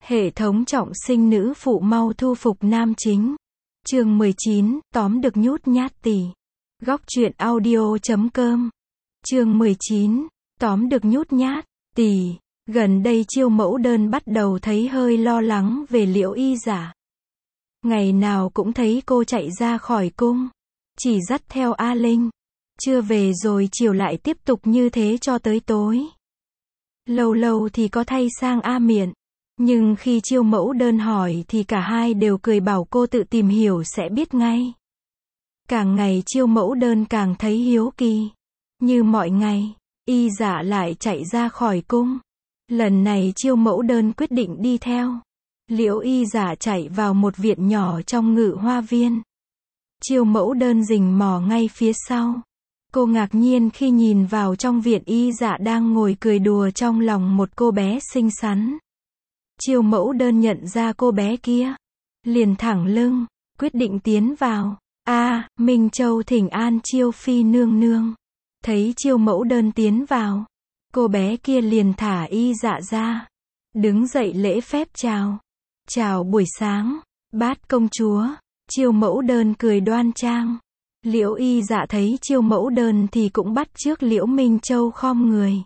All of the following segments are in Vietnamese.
Hệ thống trọng sinh nữ phụ mau thu phục nam chính. Chương 19, tóm được nhút nhát tỷ. Góc truyện audio.com. Chương 19, tóm được nhút nhát tỷ. Gần đây Chiêu Mẫu Đơn bắt đầu thấy hơi lo lắng về Liễu Y Giả. Ngày nào cũng thấy cô chạy ra khỏi cung, chỉ dắt theo A Linh. Trưa về rồi chiều lại tiếp tục như thế cho tới tối. Lâu lâu thì có thay sang A Miện. Nhưng khi Chiêu Mẫu Đơn hỏi thì cả hai đều cười bảo cô tự tìm hiểu sẽ biết ngay. Càng ngày Chiêu Mẫu Đơn càng thấy hiếu kỳ. Như mọi ngày, Y Dạ lại chạy ra khỏi cung. Lần này Chiêu Mẫu Đơn quyết định đi theo. Liễu Y Dạ chạy vào một viện nhỏ trong Ngự Hoa Viên. Chiêu Mẫu Đơn rình mò ngay phía sau. Cô ngạc nhiên khi nhìn vào trong viện Y Dạ đang ngồi cười đùa trong lòng một cô bé xinh xắn. Chiêu Mẫu Đơn nhận ra cô bé kia, liền thẳng lưng, quyết định tiến vào. Minh Châu thỉnh an Chiêu Phi nương nương. Thấy Chiêu Mẫu Đơn tiến vào, cô bé kia liền thả Y Dạ ra, đứng dậy lễ phép chào. Chào buổi sáng, Bát công chúa. Chiêu Mẫu Đơn cười đoan trang. Liễu Y Dạ thấy Chiêu Mẫu Đơn thì cũng bắt chước Liễu Minh Châu khom người,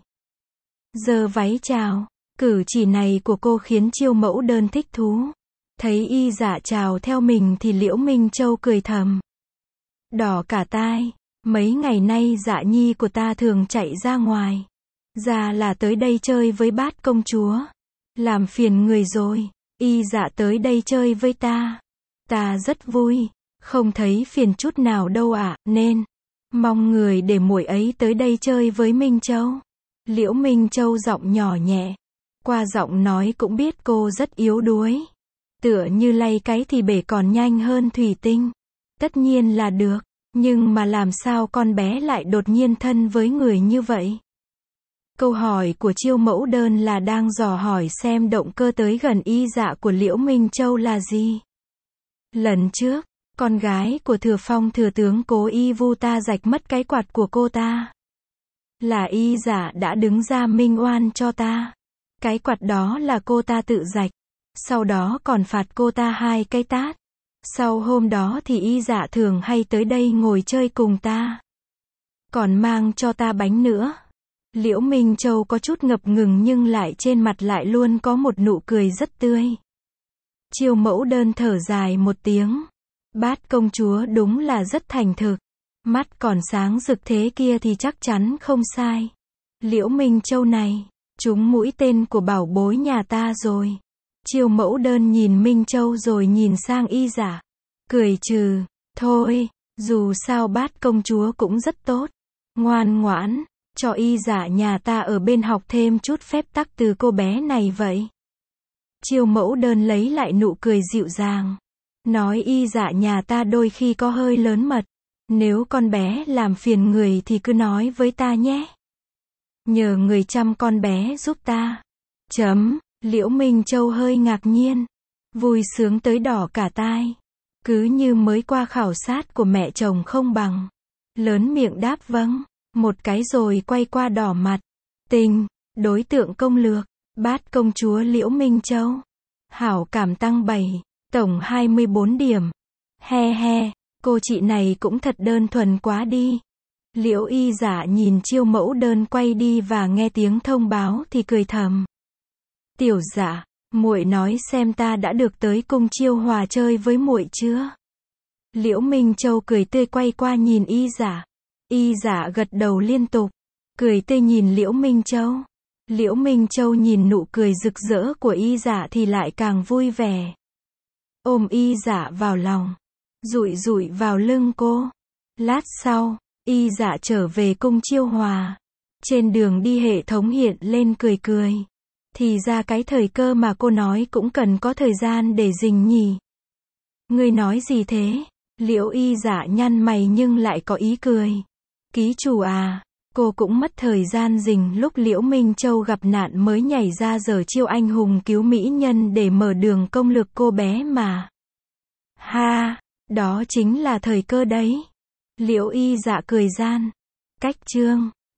giơ váy chào. Cử chỉ này của cô khiến Chiêu Mẫu Đơn thích thú. Thấy Y Dạ chào theo mình thì Liễu Minh Châu cười thầm. Đỏ cả tai, mấy ngày nay Dạ nhi của ta thường chạy ra ngoài. Ra là tới đây chơi với Bát công chúa. Làm phiền người rồi, Y Dạ tới đây chơi với ta. Ta rất vui, không thấy phiền chút nào đâu ạ, nên mong người để muội ấy tới đây chơi với Minh Châu. Liễu Minh Châu giọng nhỏ nhẹ. Qua giọng nói cũng biết cô rất yếu đuối. Tựa như lay cái thì bể còn nhanh hơn thủy tinh. Tất nhiên là được, nhưng mà làm sao con bé lại đột nhiên thân với người như vậy? Câu hỏi của Chiêu Mẫu Đơn là đang dò hỏi xem động cơ tới gần Y Dạ của Liễu Minh Châu là gì. Lần trước, con gái của Thừa Phong thừa tướng cố ý vu ta rạch mất cái quạt của cô ta. Là Y Dạ đã đứng ra minh oan cho ta. Cái quạt đó là cô ta tự rạch. Sau đó còn phạt cô ta 2 cái tát. Sau hôm đó thì Y Dạ thường hay tới đây ngồi chơi cùng ta. Còn mang cho ta bánh nữa. Liễu Minh Châu có chút ngập ngừng nhưng lại trên mặt lại luôn có một nụ cười rất tươi. Chiêu Mẫu Đơn thở dài một tiếng. Bát công chúa đúng là rất thành thực. Mắt còn sáng rực thế kia thì chắc chắn không sai. Liễu Minh Châu này, trúng mũi tên của bảo bối nhà ta rồi. Chiêu Mẫu Đơn nhìn Minh Châu rồi nhìn sang Y Dạ. Cười trừ, thôi, dù sao Bát công chúa cũng rất tốt. Ngoan ngoãn, cho Y Dạ nhà ta ở bên học thêm chút phép tắc từ cô bé này vậy. Chiêu Mẫu Đơn lấy lại nụ cười dịu dàng. Nói Y Dạ nhà ta đôi khi có hơi lớn mật. Nếu con bé làm phiền người thì cứ nói với ta nhé. Nhờ người chăm con bé giúp ta. Liễu Minh Châu hơi ngạc nhiên. Vui sướng tới đỏ cả tai. Cứ như mới qua khảo sát của mẹ chồng không bằng. Lớn miệng đáp vâng. Một cái rồi quay qua đỏ mặt. Đối tượng công lược. Bát công chúa Liễu Minh Châu. Hảo cảm tăng 7. Tổng 24 điểm. He, cô chị này cũng thật đơn thuần quá đi. Liễu Y Dạ nhìn Chiêu Mẫu Đơn quay đi và nghe tiếng thông báo thì cười thầm. Tiểu Dạ, muội nói xem ta đã được tới cung Chiêu Hòa chơi với muội chưa? Liễu Minh Châu cười tươi quay qua nhìn Y Dạ. Y Dạ gật đầu liên tục, cười tươi nhìn Liễu Minh Châu. Liễu Minh Châu nhìn nụ cười rực rỡ của Y Dạ thì lại càng vui vẻ. Ôm Y Dạ vào lòng, dụi vào lưng cô. Lát sau, Y Dạ trở về cung Chiêu Hòa. Trên đường đi hệ thống hiện lên cười. Thì ra cái thời cơ mà cô nói cũng cần có thời gian để rình nhỉ. Ngươi nói gì thế? Liễu Y Dạ nhăn mày nhưng lại có ý cười. Ký chủ à, cô cũng mất thời gian rình lúc Liễu Minh Châu gặp nạn mới nhảy ra giở chiêu anh hùng cứu mỹ nhân để mở đường công lược cô bé mà. Ha, đó chính là thời cơ đấy. Liễu Y Dạ cười gian. Cách chương